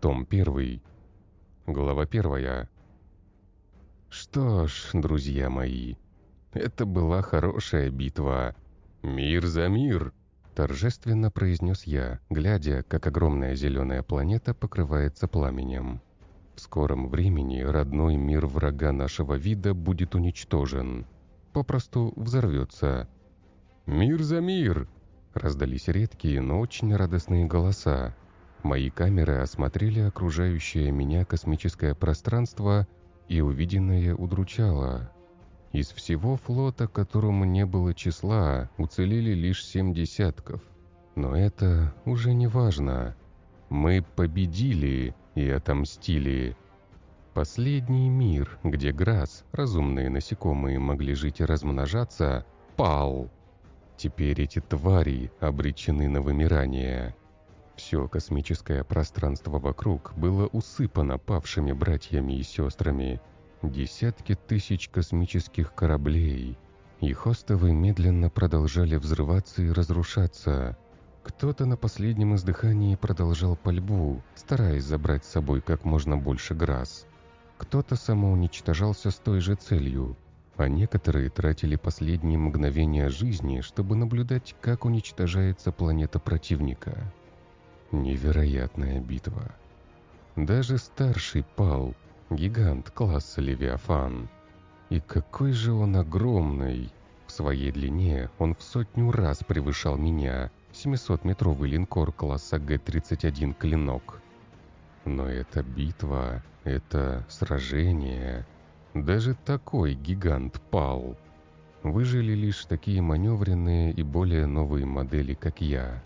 Том 1. Глава 1. Что ж, друзья мои, это была хорошая битва. «Мир за мир!» — торжественно произнес я, глядя, как огромная зеленая планета покрывается пламенем. В скором времени родной мир врага нашего вида будет уничтожен. Попросту взорвется. «Мир за мир!» — раздались редкие, но очень радостные голоса. Мои камеры осмотрели окружающее меня космическое пространство, и увиденное удручало. Из всего флота, которому не было числа, уцелели лишь 7 десятков. Но это уже не важно. Мы победили и отомстили. Последний мир, где Грасс, разумные насекомые, могли жить и размножаться, пал. Теперь эти твари обречены на вымирание. Все космическое пространство вокруг было усыпано павшими братьями и сестрами. Десятки тысяч космических кораблей. Их остовы медленно продолжали взрываться и разрушаться. Кто-то на последнем издыхании продолжал пальбу, стараясь забрать с собой как можно больше Грасс. Кто-то самоуничтожался с той же целью, а некоторые тратили последние мгновения жизни, чтобы наблюдать, как уничтожается планета противника. Невероятная битва. Даже старший пал, гигант класса Левиафан. И какой же он огромный! В своей длине он в 100 раз превышал меня, 700-метровый линкор класса Г-31 «Клинок». Но эта битва, это сражение. Даже такой гигант пал. Выжили лишь такие маневренные и более новые модели, как я.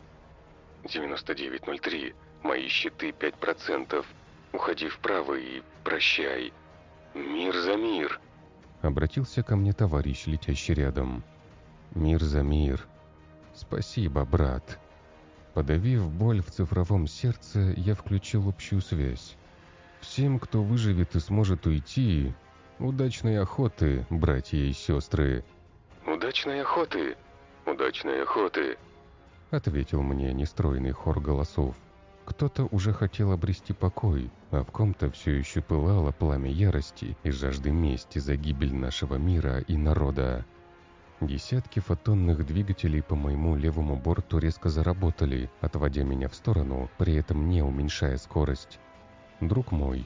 9903. Мои щиты 5%. Уходи вправо и прощай. Мир за мир. Обратился ко мне товарищ, летящий рядом. Мир за мир. Спасибо, брат. Подавив боль в цифровом сердце, я включил общую связь. Всем, кто выживет и сможет уйти, удачной охоты, братья и сестры. Удачной охоты! Удачной охоты! Ответил мне нестройный хор голосов. Кто-то уже хотел обрести покой, а в ком-то все еще пылало пламя ярости и жажды мести за гибель нашего мира и народа. Десятки фотонных двигателей по моему левому борту резко заработали, отводя меня в сторону, при этом не уменьшая скорость. Друг мой,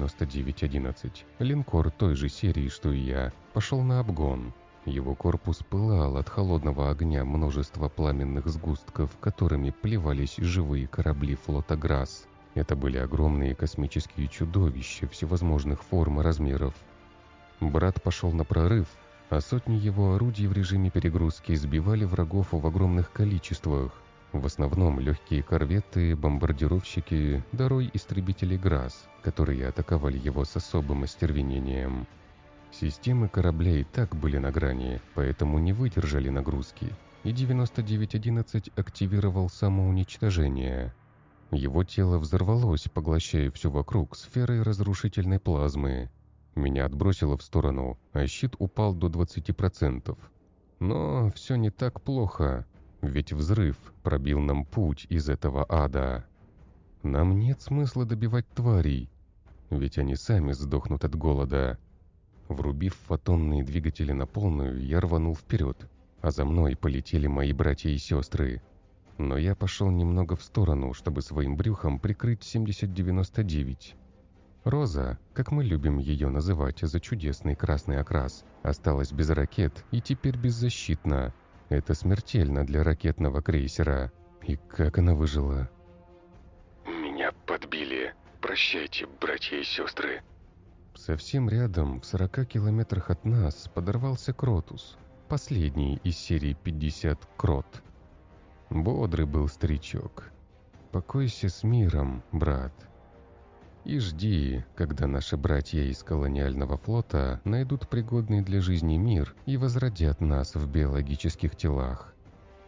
9911, линкор той же серии, что и я, пошел на обгон. Его корпус пылал от холодного огня множества пламенных сгустков, которыми плевались живые корабли флота Грасс. Это были огромные космические чудовища всевозможных форм и размеров. Брат пошел на прорыв, а сотни его орудий в режиме перегрузки сбивали врагов в огромных количествах. В основном легкие корветы, бомбардировщики, дорой истребители Грасс, которые атаковали его с особым остервенением. Системы кораблей и так были на грани, поэтому не выдержали нагрузки, и 9911 активировал самоуничтожение. Его тело взорвалось, поглощая все вокруг сферой разрушительной плазмы. Меня отбросило в сторону, а щит упал до 20%. Но все не так плохо, ведь взрыв пробил нам путь из этого ада. Нам нет смысла добивать тварей, ведь они сами сдохнут от голода. Врубив фотонные двигатели на полную, я рванул вперед, а за мной полетели мои братья и сестры. Но я пошел немного в сторону, чтобы своим брюхом прикрыть 7099. Роза, как мы любим ее называть за чудесный красный окрас, осталась без ракет и теперь беззащитна. Это смертельно для ракетного крейсера. И как она выжила? «Меня подбили. Прощайте, братья и сестры». Совсем рядом, в 40 километрах от нас, подорвался Кротус, последний из серии 50 Крот. Бодрый был старичок. Покойся с миром, брат. И жди, когда наши братья из колониального флота найдут пригодный для жизни мир и возродят нас в биологических телах.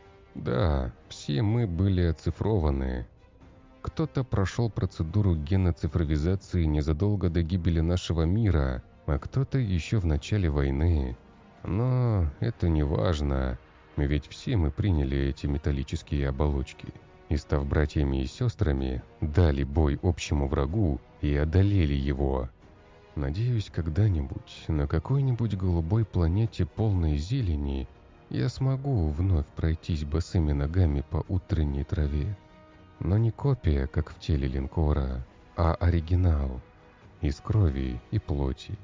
Да, все мы были оцифрованы. Кто-то прошел процедуру геноцифровизации незадолго до гибели нашего мира, а кто-то еще в начале войны. Но это не важно, ведь все мы приняли эти металлические оболочки. и, став братьями и сестрами, дали бой общему врагу и одолели его. Надеюсь, когда-нибудь на какой-нибудь голубой планете полной зелени я смогу вновь пройтись босыми ногами по утренней траве. Но не копия, как в теле линкора, а оригинал, из крови и плоти.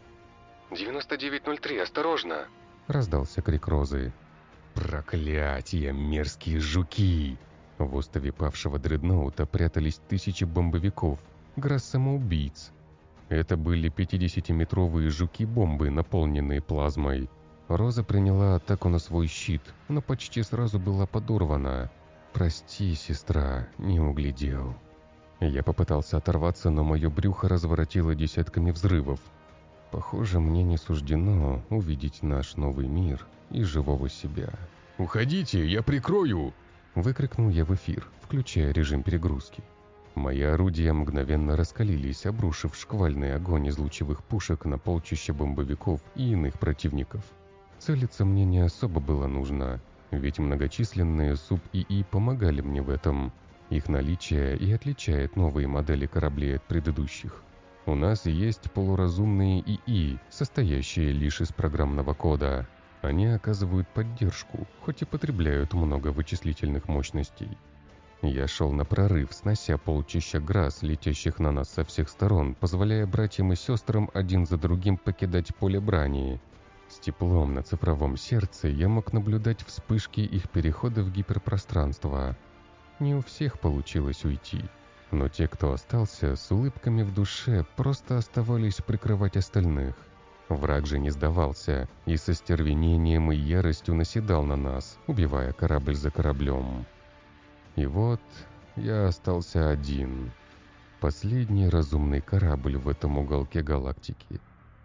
9903, осторожно!» — раздался крик Розы. «Проклятие, мерзкие жуки!» В остове павшего дредноута прятались тысячи бомбовиков, грас-самоубийц. Это были 50-метровые жуки-бомбы, наполненные плазмой. Роза приняла атаку на свой щит, но почти сразу была подорвана. «Прости, сестра, не углядел». Я попытался оторваться, но мое брюхо разворотило десятками взрывов. Похоже, мне не суждено увидеть наш новый мир и живого себя. «Уходите, я прикрою!» — выкрикнул я в эфир, включая режим перегрузки. Мои орудия мгновенно раскалились, обрушив шквальный огонь из лучевых пушек на полчища бомбовиков и иных противников. Целиться мне не особо было нужно, ведь многочисленные суб-ИИ помогали мне в этом. Их наличие и отличает новые модели кораблей от предыдущих. У нас есть полуразумные ИИ, состоящие лишь из программного кода. Они оказывают поддержку, хоть и потребляют много вычислительных мощностей. Я шел на прорыв, снося полчища грас, летящих на нас со всех сторон, позволяя братьям и сестрам один за другим покидать поле брани. С теплом на цифровом сердце я мог наблюдать вспышки их перехода в гиперпространство. Не у всех получилось уйти, но те, кто остался, с улыбками в душе просто оставались прикрывать остальных. Враг же не сдавался и со стервенением и яростью наседал на нас, убивая корабль за кораблем. И вот я остался один. Последний разумный корабль в этом уголке галактики.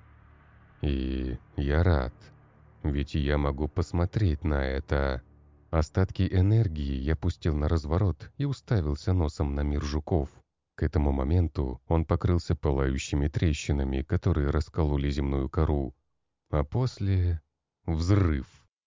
И я рад, ведь я могу посмотреть на это. Остатки энергии я пустил на разворот и уставился носом на мир жуков. К этому моменту он покрылся пылающими трещинами, которые раскололи земную кору. А после — взрыв.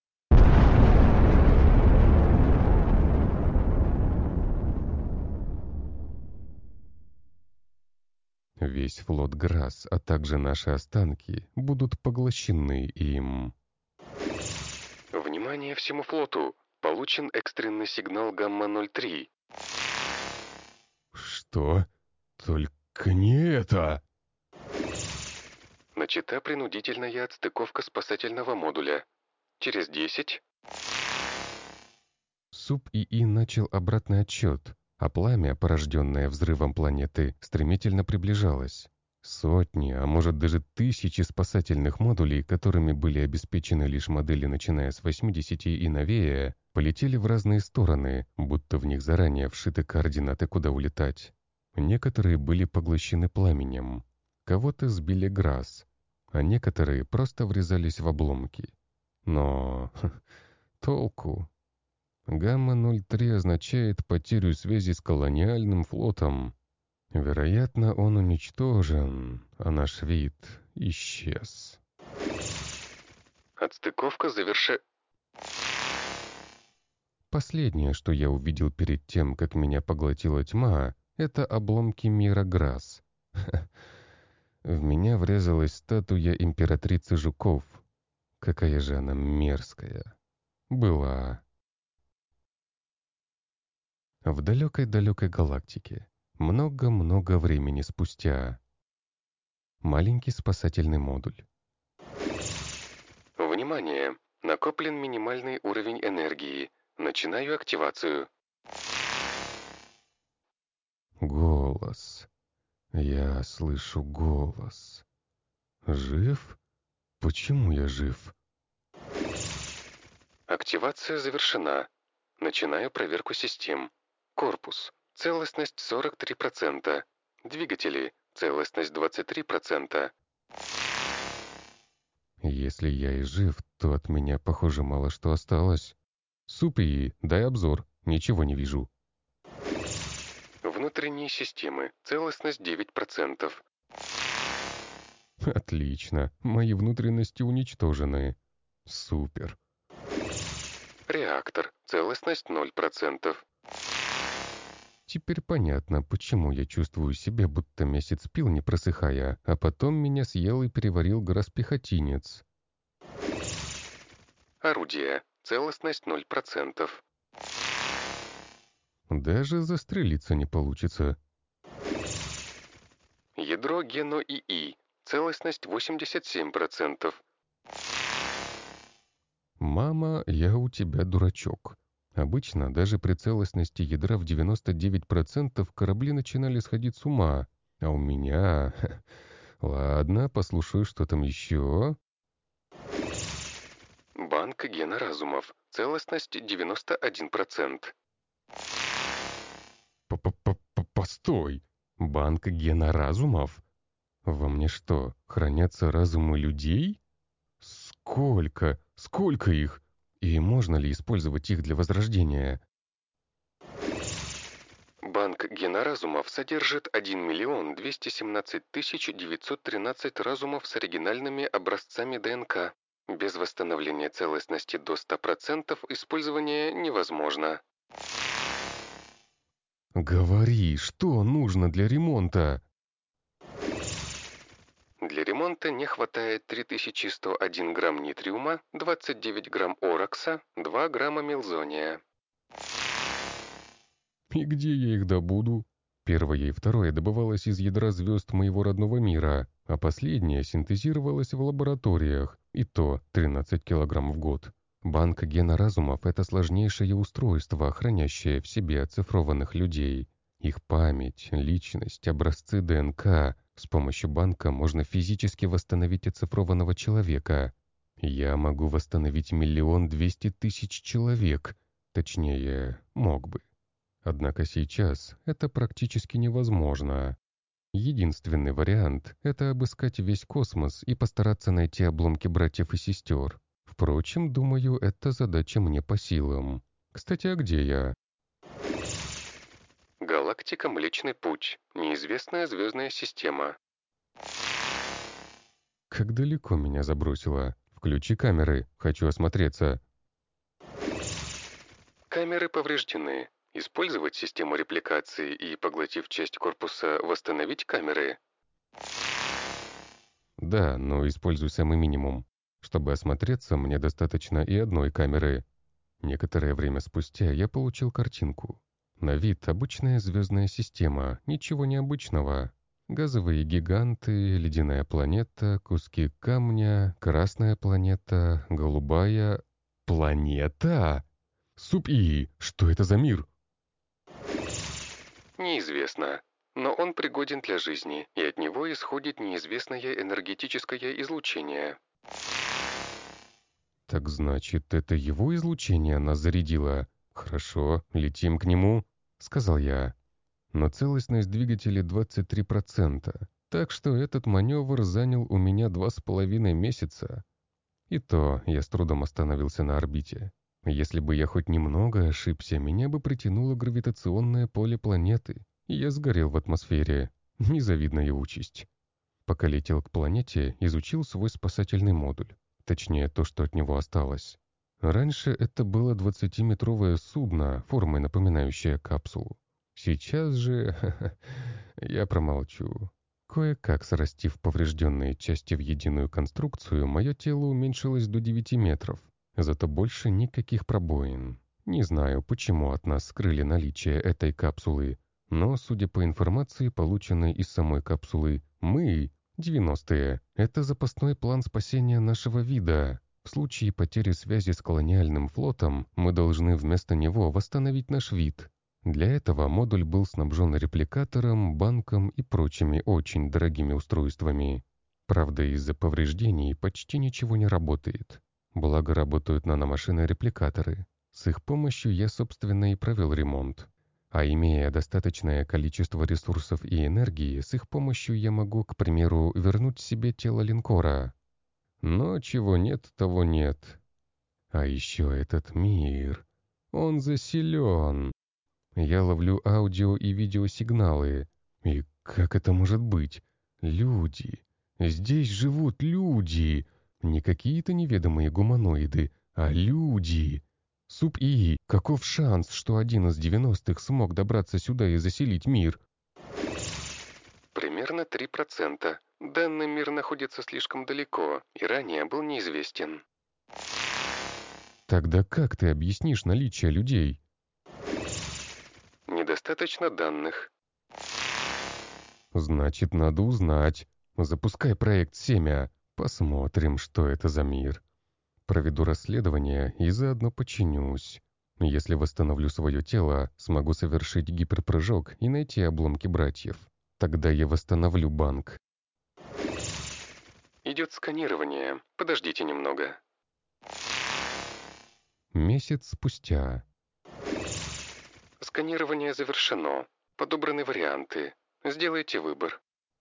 Весь флот Грасс, а также наши останки, будут поглощены им. «Внимание всему флоту! Получен экстренный сигнал гамма-03». Что? Только не это! Начата принудительная отстыковка спасательного модуля. Через 10... Суб-ИИ начал обратный отсчет, а пламя, порожденное взрывом планеты, стремительно приближалось. Сотни, а может даже тысячи спасательных модулей, которыми были обеспечены лишь модели, начиная с 80 и новее, полетели в разные стороны, будто в них заранее вшиты координаты, куда улетать. Некоторые были поглощены пламенем, кого-то сбили Грасс, а некоторые просто врезались в обломки. Но толку? Гамма-03 означает потерю связи с колониальным флотом. Вероятно, он уничтожен, а наш вид исчез. Отстыковка Последнее, что я увидел перед тем, как меня поглотила тьма, это обломки мира Грасс. В меня врезалась статуя императрицы жуков. Какая же она мерзкая. Была. В далекой-далекой галактике. Много-много времени спустя. Маленький спасательный модуль. Внимание! Накоплен минимальный уровень энергии. Начинаю активацию. Голос. Я слышу голос. Жив? Почему я жив? Активация завершена. Начинаю проверку систем. Корпус. Целостность 43%. Двигатели. Целостность 23%. Если я и жив, то от меня, похоже, мало что осталось. Супи, дай обзор. Ничего не вижу. Внутренние системы. Целостность 9%. Отлично. Мои внутренности уничтожены. Супер. Реактор. Целостность 0%. Теперь понятно, почему я чувствую себя, будто месяц пил, не просыхая, а потом меня съел и переварил грасс-пехотинец. Орудие. Целостность 0%. Даже застрелиться не получится. Ядро Гено ИИ. Целостность 87%. «Мама, я у тебя дурачок». Обычно даже при целостности ядра в 99% корабли начинали сходить с ума, а у меня... Ладно, послушаю, что там еще. Банк Гена Разумов. Целостность 91%. Постой! Банк гена разумов? Во мне что, хранятся разумы людей? Сколько? Сколько их? И можно ли использовать их для возрождения? Банк Гена Разумов содержит 1 217 913 разумов с оригинальными образцами ДНК. Без восстановления целостности до 100% использование невозможно. Говори, что нужно для ремонта? Для ремонта не хватает 3101 грамм нитриума, 29 грамм оракса, 2 грамма мелзония. И где я их добуду? Первое и второе добывалось из ядра звезд моего родного мира, а последнее синтезировалось в лабораториях, и то 13 килограмм в год. Банк гена разумов — это сложнейшее устройство, хранящее в себе оцифрованных людей. Их память, личность, образцы ДНК. С помощью банка можно физически восстановить оцифрованного человека. Я могу восстановить 1 200 000 человек. Точнее, мог бы. Однако сейчас это практически невозможно. Единственный вариант — это обыскать весь космос и постараться найти обломки братьев и сестер. Впрочем, думаю, эта задача мне по силам. Кстати, а где я? Галактика Млечный Путь. Неизвестная звездная система. Как далеко меня забросило? Включи камеры, хочу осмотреться. Камеры повреждены. Использовать систему репликации и, поглотив часть корпуса, восстановить камеры. Да, но используй самый минимум. Чтобы осмотреться, мне достаточно и одной камеры. Некоторое время спустя я получил картинку. На вид обычная звездная система, ничего необычного. Газовые гиганты, ледяная планета, куски камня, красная планета, голубая... Планета? Суп-И, что это за мир? Неизвестно. Но он пригоден для жизни, и от него исходит неизвестное энергетическое излучение. Так значит, это его излучение нас зарядило? Хорошо, летим к нему, сказал я. Но целостность двигателя 23%, так что этот маневр занял у меня 2,5 месяца. И то я с трудом остановился на орбите. Если бы я хоть немного ошибся, меня бы притянуло гравитационное поле планеты, и я сгорел в атмосфере. Незавидная участь. Пока летел к планете, изучил свой спасательный модуль. Точнее, то, что от него осталось. Раньше это было 20-метровое судно, формой напоминающее капсулу. Сейчас же... я промолчу. Кое-как срастив поврежденные части в единую конструкцию, мое тело уменьшилось до 9 метров. Зато больше никаких пробоин. Не знаю, почему от нас скрыли наличие этой капсулы, но, судя по информации, полученной из самой капсулы, мы, 90-е, это запасной план спасения нашего вида. В случае потери связи с колониальным флотом мы должны вместо него восстановить наш вид. Для этого модуль был снабжен репликатором, банком и прочими очень дорогими устройствами. Правда, из-за повреждений почти ничего не работает. Благо работают наномашины-репликаторы. С их помощью я, собственно, и провел ремонт. А имея достаточное количество ресурсов и энергии, с их помощью я могу, к примеру, вернуть себе тело линкора. Но чего нет, того нет. А еще этот мир. Он заселен. Я ловлю аудио и видеосигналы. И как это может быть? Люди. Здесь живут люди. Не какие-то неведомые гуманоиды, а люди. Суб-ИИ, каков шанс, что один из 90-х смог добраться сюда и заселить мир? Примерно 3%. Данный мир находится слишком далеко и ранее был неизвестен. Тогда как ты объяснишь наличие людей? Недостаточно данных. Значит, надо узнать. Запускай проект «Семя». Посмотрим, что это за мир. Проведу расследование и заодно починюсь. Если восстановлю свое тело, смогу совершить гиперпрыжок и найти обломки братьев. Тогда я восстановлю банк. Идет сканирование. Подождите немного. Месяц спустя. Сканирование завершено. Подобраны варианты. Сделайте выбор.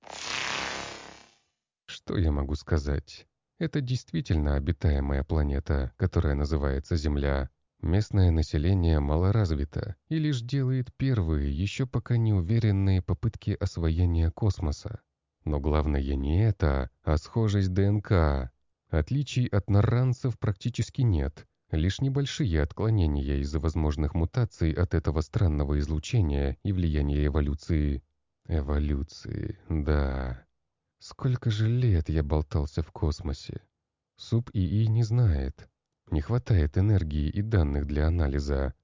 Что я могу сказать? Это действительно обитаемая планета, которая называется Земля. Местное население малоразвито и лишь делает первые, еще пока не уверенные попытки освоения космоса. Но главное не это, а схожесть ДНК. Отличий от нарранцев практически нет, лишь небольшие отклонения из-за возможных мутаций от этого странного излучения и влияния эволюции. Эволюции, да. Сколько же лет я болтался в космосе? Суб-ИИ не знает. Не хватает энергии и данных для анализа.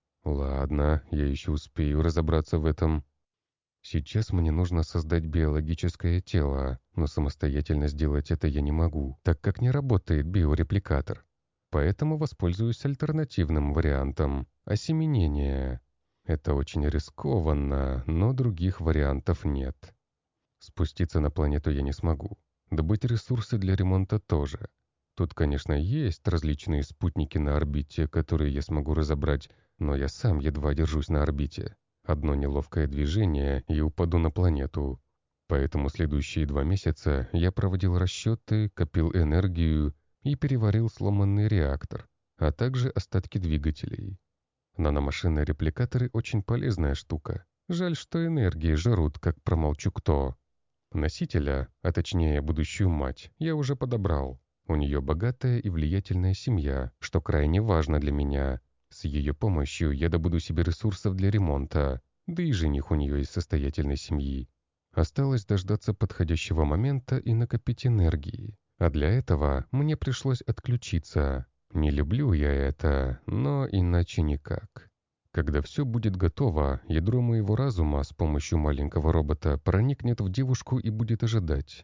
Ладно, я еще успею разобраться в этом. Сейчас мне нужно создать биологическое тело, но самостоятельно сделать это я не могу, так как не работает биорепликатор. Поэтому воспользуюсь альтернативным вариантом – осеменение. Это очень рискованно, но других вариантов нет. Спуститься на планету я не смогу. Добыть ресурсы для ремонта тоже. Тут, конечно, есть различные спутники на орбите, которые я смогу разобрать, но я сам едва держусь на орбите. Одно неловкое движение и упаду на планету. Поэтому следующие 2 месяца я проводил расчеты, копил энергию и переварил сломанный реактор, а также остатки двигателей. Наномашины-репликаторы очень полезная штука. Жаль, что энергии жрут, как промолчу кто. Носителя, а точнее будущую мать, я уже подобрал. У нее богатая и влиятельная семья, что крайне важно для меня. С ее помощью я добуду себе ресурсов для ремонта, да и жених у нее из состоятельной семьи. Осталось дождаться подходящего момента и накопить энергии. А для этого мне пришлось отключиться. Не люблю я это, но иначе никак. Когда все будет готово, ядро моего разума с помощью маленького робота проникнет в девушку и будет ожидать.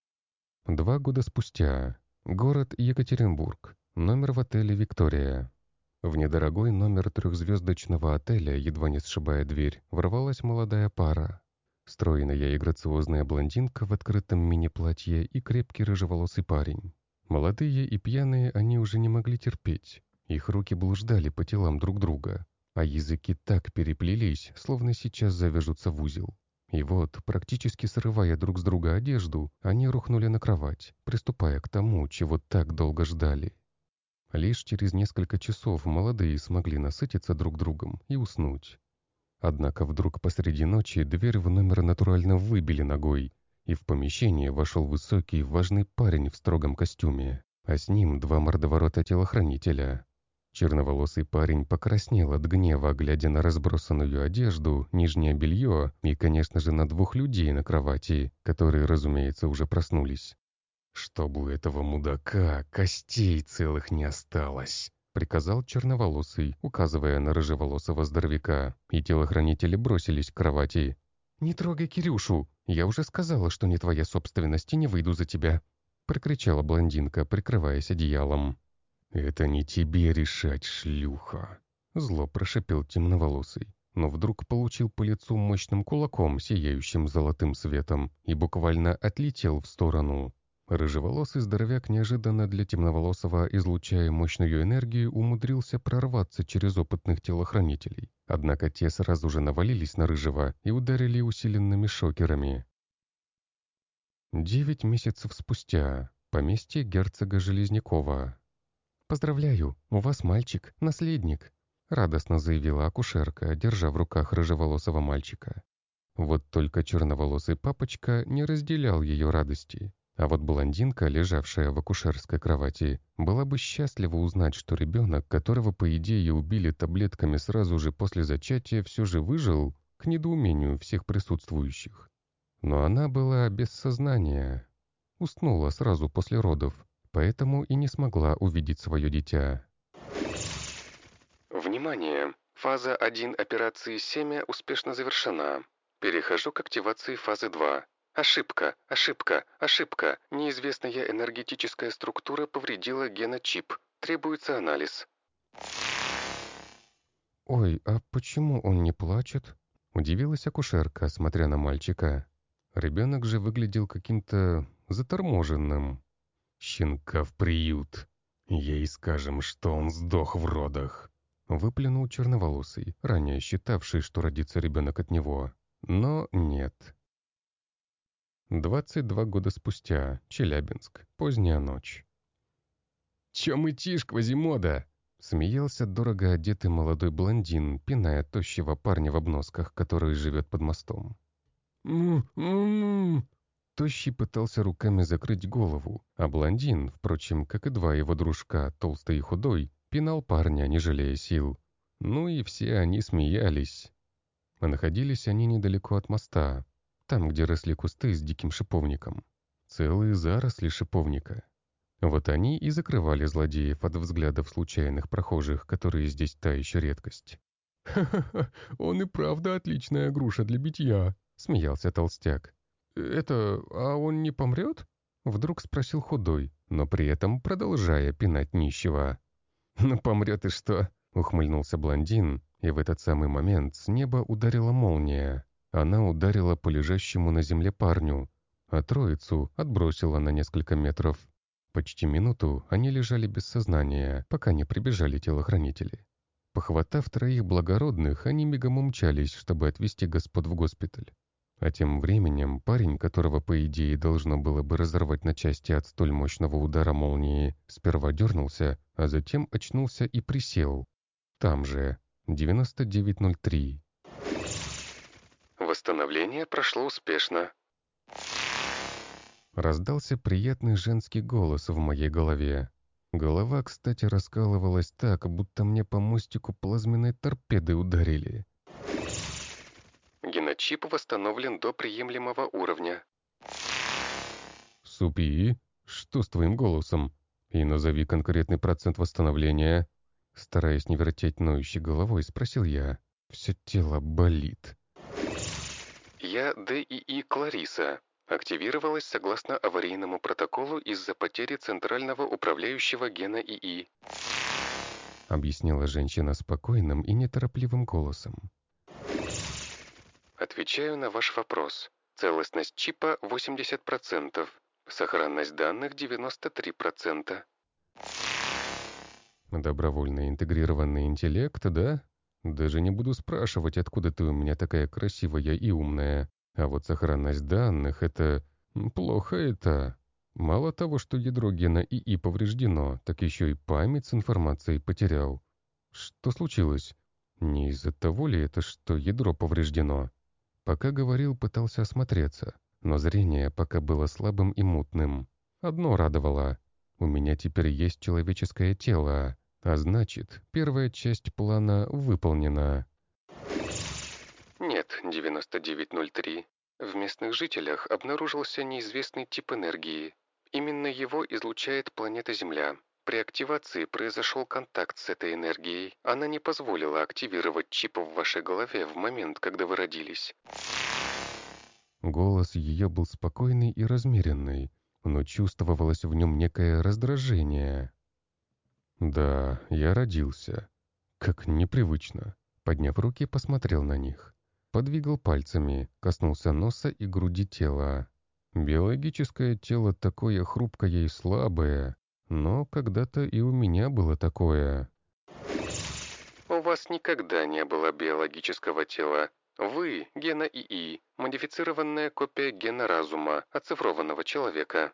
2 года спустя. Город Екатеринбург. Номер в отеле «Виктория». В недорогой номер 3-звездочного отеля, едва не сшибая дверь, ворвалась молодая пара. Стройная и грациозная блондинка в открытом мини-платье и крепкий рыжеволосый парень. Молодые и пьяные они уже не могли терпеть. Их руки блуждали по телам друг друга, а языки так переплелись, словно сейчас завяжутся в узел. И вот, практически срывая друг с друга одежду, они рухнули на кровать, приступая к тому, чего так долго ждали. Лишь через несколько часов молодые смогли насытиться друг другом и уснуть. Однако вдруг посреди ночи дверь в номер натурально выбили ногой, и в помещение вошел высокий, важный парень в строгом костюме, а с ним 2 мордоворота телохранителя. Черноволосый парень покраснел от гнева, глядя на разбросанную одежду, нижнее белье и, конечно же, на 2 людей на кровати, которые, разумеется, уже проснулись. «Чтобы у этого мудака костей целых не осталось», — приказал черноволосый, указывая на рыжеволосого здоровяка, и телохранители бросились к кровати. «Не трогай Кирюшу! Я уже сказала, что не твоя собственность и не выйду за тебя!» — прокричала блондинка, прикрываясь одеялом. «Это не тебе решать, шлюха!» — зло прошипел темноволосый, но вдруг получил по лицу мощным кулаком, сияющим золотым светом, и буквально отлетел в сторону. Рыжеволосый здоровяк неожиданно для темноволосого, излучая мощную энергию, умудрился прорваться через опытных телохранителей. Однако те сразу же навалились на Рыжего и ударили усиленными шокерами. 9 месяцев спустя. Поместье герцога Железнякова. «Поздравляю, у вас мальчик, наследник», — радостно заявила акушерка, держа в руках рыжеволосого мальчика. Вот только черноволосый папочка не разделял ее радости. А вот блондинка, лежавшая в акушерской кровати, была бы счастлива узнать, что ребенок, которого, по идее, убили таблетками сразу же после зачатия, все же выжил, к недоумению всех присутствующих. Но она была без сознания, уснула сразу после родов, поэтому и не смогла увидеть свое дитя. Внимание! Фаза 1 операции «Семя» успешно завершена. Перехожу к активации фазы 2. Ошибка, ошибка, ошибка. Неизвестная энергетическая структура повредила геночип. Требуется анализ. «Ой, а почему он не плачет?» — удивилась акушерка, смотря на мальчика. Ребенок же выглядел каким-то заторможенным. «Щенка в приют. Ей скажем, что он сдох в родах», — выплюнул черноволосый, ранее считавший, что родится ребенок от него. Но нет. 22 года спустя. Челябинск. Поздняя ночь. «Чё мытишь, Квазимода?» — смеялся дорого одетый молодой блондин, пиная тощего парня в обносках, который живет под мостом. «М-м-м!» Тощий пытался руками закрыть голову, а блондин, впрочем, как и два его дружка, толстый и худой, пинал парня, не жалея сил. Ну и все они смеялись. А находились они недалеко от моста, там, где росли кусты с диким шиповником. Целые заросли шиповника. Вот они и закрывали злодеев от взглядов случайных прохожих, которые здесь та еще редкость. «Ха-ха-ха, он и правда отличная груша для битья», — смеялся толстяк. А он не помрет?» — вдруг спросил худой, но при этом продолжая пинать нищего. «Ну помрет и что?» — ухмыльнулся блондин, и в этот самый момент с неба ударила молния. Она ударила по лежащему на земле парню, а троицу отбросила на несколько метров. Почти минуту они лежали без сознания, пока не прибежали телохранители. Похватав троих благородных, они мигом умчались, чтобы отвезти господ в госпиталь. А тем временем парень, которого, по идее, должно было бы разорвать на части от столь мощного удара молнии, сперва дернулся, а затем очнулся и присел. Там же, 9903. Восстановление прошло успешно. Раздался приятный женский голос в моей голове. Голова, кстати, раскалывалась так, будто мне по мостику плазменной торпеды ударили. Геночип восстановлен до приемлемого уровня. «Супи, что с твоим голосом? И назови конкретный процент восстановления». Стараясь не вертеть ноющей головой, спросил я. Все тело болит. Я ДИИ Клариса. Активировалась согласно аварийному протоколу из-за потери центрального управляющего гена ИИ. Объяснила женщина спокойным и неторопливым голосом. Отвечаю на ваш вопрос. Целостность чипа 80%. Сохранность данных 93%. Добровольно интегрированный интеллект, да? Даже не буду спрашивать, откуда ты у меня такая красивая и умная. А вот сохранность данных — это... плохо это. Мало того, что ядро гена ИИ повреждено, так еще и память с информацией потерял. Что случилось? Не из-за того ли это, что ядро повреждено? Пока говорил, пытался осмотреться, но зрение пока было слабым и мутным. Одно радовало. У меня теперь есть человеческое тело, а значит, первая часть плана выполнена. Нет, 9903. В местных жителях обнаружился неизвестный тип энергии. Именно его излучает планета Земля. При активации произошел контакт с этой энергией. Она не позволила активировать чип в вашей голове в момент, когда вы родились. Голос ее был спокойный и размеренный, но чувствовалось в нем некое раздражение. Да, я родился. Как непривычно. Подняв руки, посмотрел на них. Подвигал пальцами, коснулся носа и груди тела. Биологическое тело такое хрупкое и слабое, но когда-то и у меня было такое. У вас никогда не было биологического тела. Вы – гена ИИ, модифицированная копия гена разума, оцифрованного человека.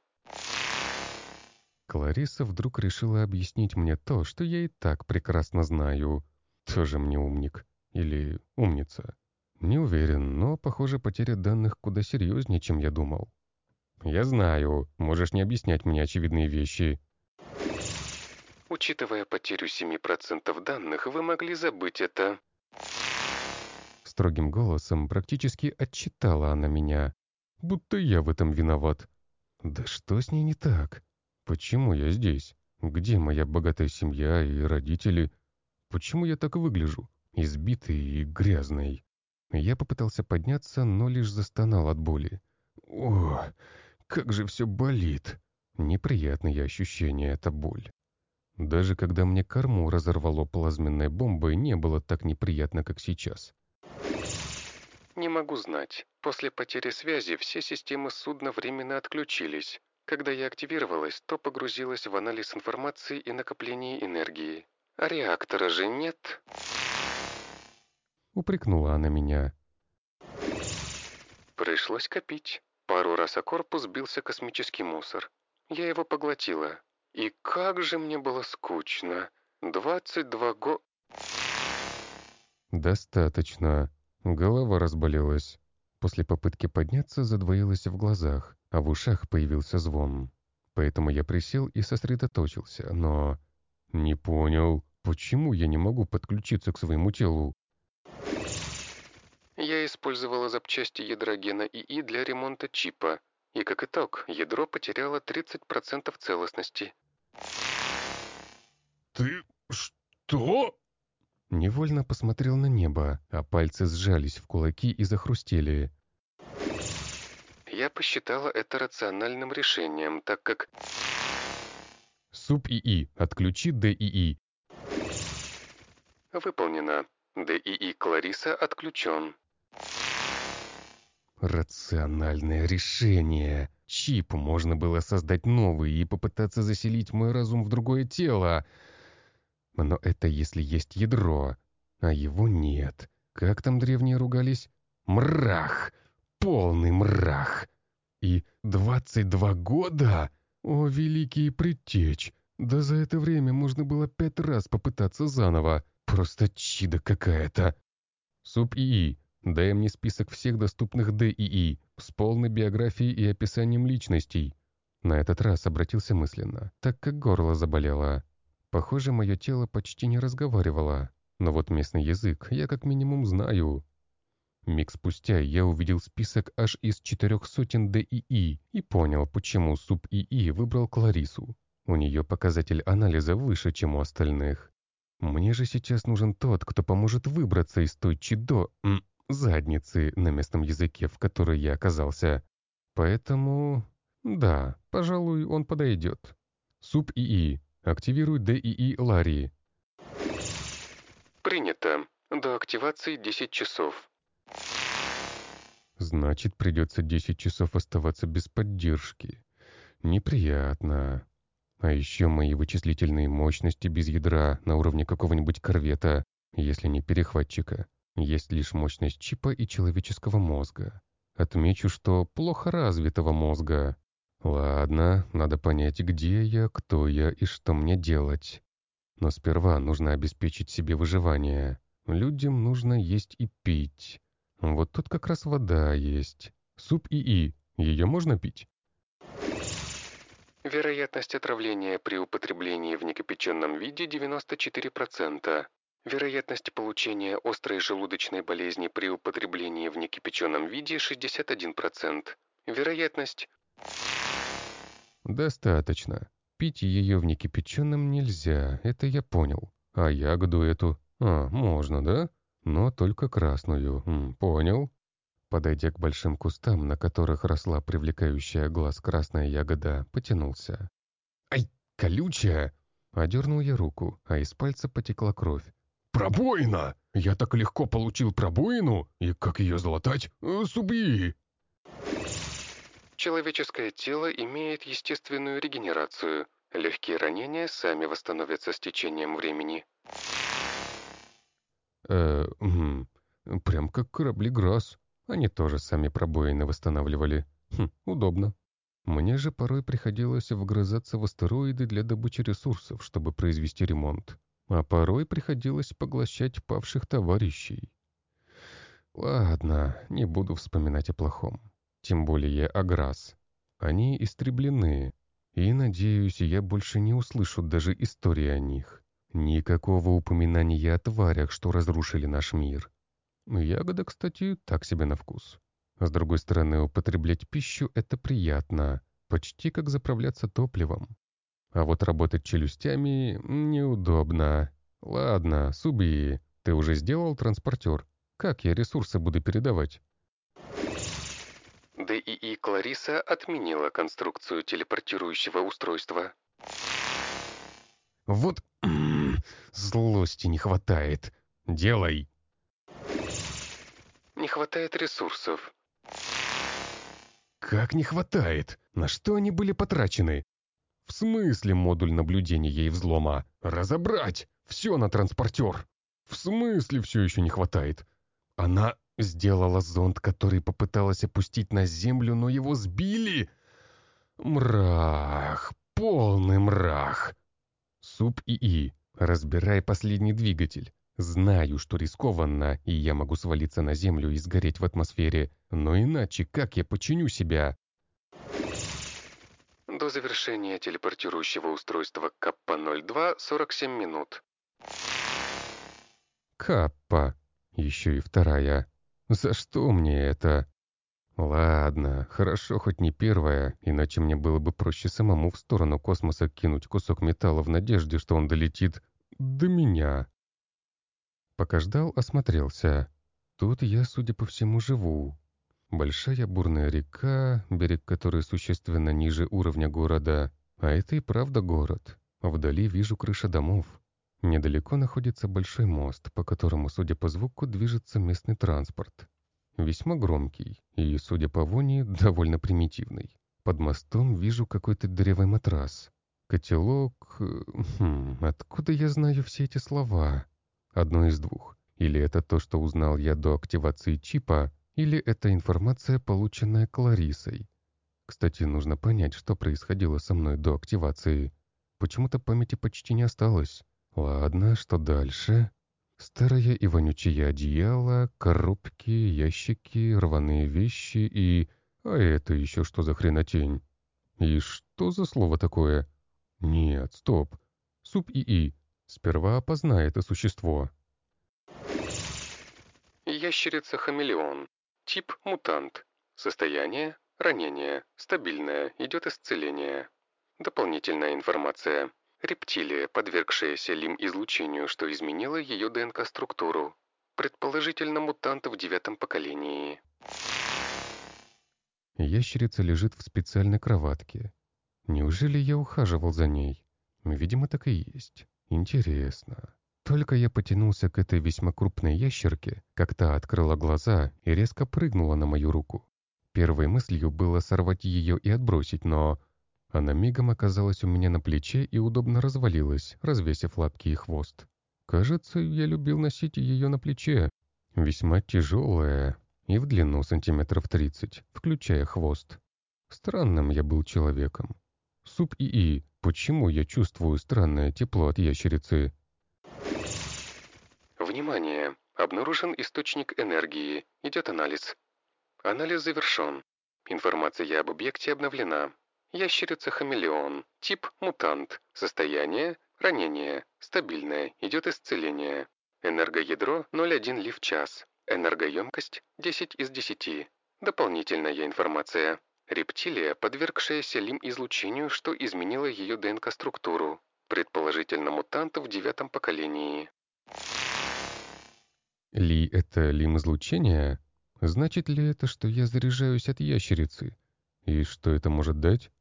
Клариса вдруг решила объяснить мне то, что я и так прекрасно знаю. Тоже мне умник. Или умница. Не уверен, но, похоже, потеря данных куда серьезнее, чем я думал. Я знаю, можешь не объяснять мне очевидные вещи. Учитывая потерю 7% данных, вы могли забыть это. Строгим голосом практически отчитала она меня, будто я в этом виноват. Да что с ней не так? Почему я здесь? Где моя богатая семья и родители? Почему я так выгляжу? Избитый и грязный. Я попытался подняться, но лишь застонал от боли. О, как же все болит. Неприятные ощущения, это боль. Даже когда мне корму разорвало плазменной бомбой, не было так неприятно, как сейчас. Не могу знать. После потери связи все системы судна временно отключились. Когда я активировалась, то погрузилась в анализ информации и накопление энергии. А реактора же нет. Упрекнула она меня. Пришлось копить. Пару раз о корпус бился космический мусор. Я его поглотила. И как же мне было скучно. 22 го... Достаточно. Голова разболелась. После попытки подняться задвоилась в глазах, а в ушах появился звон. Поэтому я присел и сосредоточился, но... Не понял, почему я не могу подключиться к своему телу? Я использовала запчасти ядра гена ИИ для ремонта чипа. И как итог, ядро потеряло 30% целостности. «Ты что?» Невольно посмотрел на небо, а пальцы сжались в кулаки и захрустели. Я посчитала это рациональным решением, так как... Суб-ИИ, отключи ДИИ. Выполнено. ДИИ Клариса отключен. Рациональное решение. Чип можно было создать новый и попытаться заселить мой разум в другое тело. Но это если есть ядро, а его нет. Как там древние ругались? Мрах! Полный мрах! И 22 года? О, великий предтеч! Да за это время можно было 5 раз попытаться заново. Просто чудо какая-то. Суб-ИИ. Дай мне список всех доступных ДИИ с полной биографией и описанием личностей. На этот раз обратился мысленно, так как горло заболело. Похоже, мое тело почти не разговаривало, но вот местный язык я как минимум знаю. Миг спустя я увидел список аж из 400 ДИИ и понял, почему Суб-ИИ выбрал Кларису. У нее показатель анализа выше, чем у остальных. Мне же сейчас нужен тот, кто поможет выбраться из той задницы на местном языке, в которой я оказался. Поэтому... да, пожалуй, он подойдет. Суб-ИИ. Активируй ДИИ Ларри. Принято. До активации 10 часов. Значит, придется 10 часов оставаться без поддержки. Неприятно. А еще мои вычислительные мощности без ядра на уровне какого-нибудь корвета, если не перехватчика. Есть лишь мощность чипа и человеческого мозга. Отмечу, что плохо развитого мозга. Ладно, надо понять, где я, кто я и что мне делать. Но сперва нужно обеспечить себе выживание. Людям нужно есть и пить. Вот тут как раз вода есть. Суп ИИ. Ее можно пить? Вероятность отравления при употреблении в некипяченном виде 94%. Вероятность получения острой желудочной болезни при употреблении в некипяченном виде 61%. Вероятность... Достаточно. Пить ее в некипяченом нельзя, это я понял. А ягоду эту? А, можно, да? Но только красную. Понял. Подойдя к большим кустам, на которых росла привлекающая глаз красная ягода, потянулся. «Ай, колючая!» Одернул я руку, а из пальца потекла кровь. «Пробоина! Я так легко получил пробоину! И как ее залатать? Суби!» Человеческое тело имеет естественную регенерацию. Легкие ранения сами восстановятся с течением времени. Э, хм, Прям как корабли ГРАС. Они тоже сами пробоины восстанавливали. Удобно. Мне же порой приходилось вгрызаться в астероиды для добычи ресурсов, чтобы произвести ремонт. А порой приходилось поглощать павших товарищей. Ладно, не буду вспоминать о плохом. Тем более о ГРАС. Они истреблены, и, надеюсь, я больше не услышу даже истории о них. Никакого упоминания о тварях, что разрушили наш мир. Ягода, кстати, так себе на вкус. С другой стороны, употреблять пищу — это приятно, почти как заправляться топливом. А вот работать челюстями неудобно. Ладно, Суби, ты уже сделал транспортер? Как я ресурсы буду передавать? ДИИ Клариса отменила конструкцию телепортирующего устройства. Вот злости не хватает. Делай. Не хватает ресурсов. Как не хватает? На что они были потрачены? В смысле модуль наблюдения и взлома? Разобрать! Все на транспортер! В смысле все еще не хватает? Она сделала зонд, который попыталась опустить на землю, но его сбили? Мрах! Полный мрах! Суп ИИ, разбирай последний двигатель. Знаю, что рискованно, и я могу свалиться на землю и сгореть в атмосфере, но иначе как я починю себя? До завершения телепортирующего устройства Каппа-02 47 минут. Каппа. Еще и вторая. За что мне это? Ладно, хорошо хоть не первая, иначе мне было бы проще самому в сторону космоса кинуть кусок металла в надежде, что он долетит до меня. Пока ждал, осмотрелся. Тут я, судя по всему, живу. Большая бурная река, берег которой существенно ниже уровня города. А это и правда город. Вдали вижу крыши домов. Недалеко находится большой мост, по которому, судя по звуку, движется местный транспорт. Весьма громкий и, судя по вони, довольно примитивный. Под мостом вижу какой-то дырявый матрас. Котелок... откуда я знаю все эти слова? Одно из двух. Или это то, что узнал я до активации чипа, или это информация, полученная Кларисой. Кстати, нужно понять, что происходило со мной до активации. Почему-то памяти почти не осталось. Ладно, что дальше? Старое и вонючее одеяло, коробки, ящики, рваные вещи и... А это еще что за хренотень? И что за слово такое? Нет, стоп. Суп ИИ. Сперва опознай это существо. Ящерица-хамелеон. Тип мутант. Состояние ранение. Стабильное. Идет исцеление. Дополнительная информация. Рептилия, подвергшаяся лим-излучению, что изменило ее ДНК-структуру. Предположительно, мутант в 9-м поколении. Ящерица лежит в специальной кроватке. Неужели я ухаживал за ней? Видимо, так и есть. Интересно. Только я потянулся к этой весьма крупной ящерке, как та открыла глаза и резко прыгнула на мою руку. Первой мыслью было сорвать ее и отбросить, но... Она мигом оказалась у меня на плече и удобно развалилась, развесив лапки и хвост. Кажется, я любил носить ее на плече. Весьма тяжелая и в длину сантиметров 30, включая хвост. Странным я был человеком. Суп ИИ, почему я чувствую странное тепло от ящерицы? Внимание! Обнаружен источник энергии. Идет анализ. Анализ завершен. Информация об объекте обновлена. Ящерица-хамелеон. Тип мутант. Состояние ранение. Стабильное. Идет исцеление. Энергоядро 0,1 Ли в час. Энергоемкость 10 из 10. Дополнительная информация. Рептилия, подвергшаяся лим-излучению, что изменило ее ДНК-структуру. Предположительно мутант в 9-м поколении. Ли — это лим-излучение? Значит ли это, что я заряжаюсь от ящерицы? И что это может дать?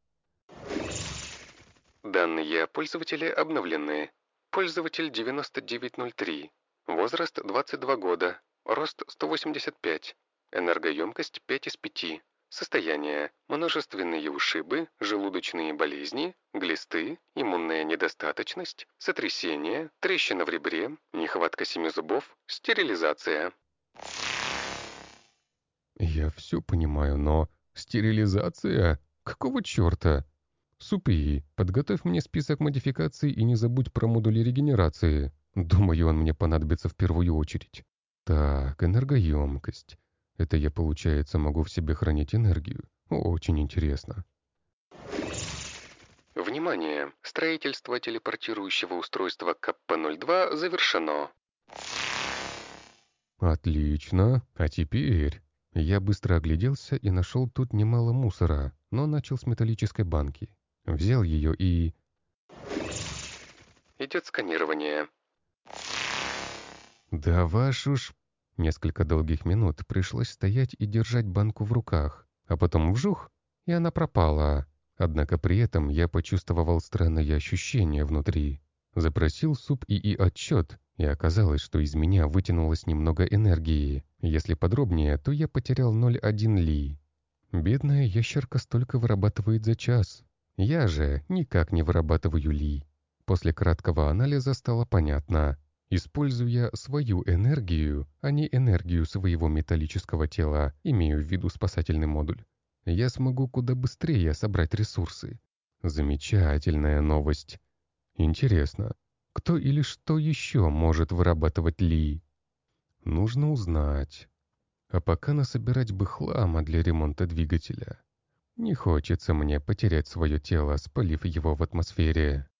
Данные пользователя обновлены. Пользователь 9903. Возраст 22 года. Рост 185. Энергоемкость 5 из 5. Состояние. Множественные ушибы, желудочные болезни, глисты, иммунная недостаточность, сотрясение, трещина в ребре, нехватка 7 зубов, стерилизация. Я все понимаю, но... Стерилизация? Какого черта? Супи, подготовь мне список модификаций и не забудь про модули регенерации. Думаю, он мне понадобится в первую очередь. Так, энергоемкость. Это я, получается, могу в себе хранить энергию. Очень интересно. Внимание! Строительство телепортирующего устройства КП-02 завершено. Отлично. А теперь... Я быстро огляделся и нашел тут немало мусора, но начал с металлической банки. Взял ее и... Идет сканирование. Да вашу ж... Несколько долгих минут пришлось стоять и держать банку в руках, а потом вжух, и она пропала. Однако при этом я почувствовал странное ощущение внутри. Запросил суп ИИ отчет, и оказалось, что из меня вытянулось немного энергии. Если подробнее, то я потерял 0,1 ли. Бедная ящерка столько вырабатывает за час. Я же никак не вырабатываю ли. После краткого анализа стало понятно. Используя свою энергию, а не энергию своего металлического тела, имею в виду спасательный модуль, я смогу куда быстрее собрать ресурсы. Замечательная новость. Интересно, кто или что еще может вырабатывать ли? Нужно узнать. А пока насобирать бы хлама для ремонта двигателя. Не хочется мне потерять свое тело, спалив его в атмосфере.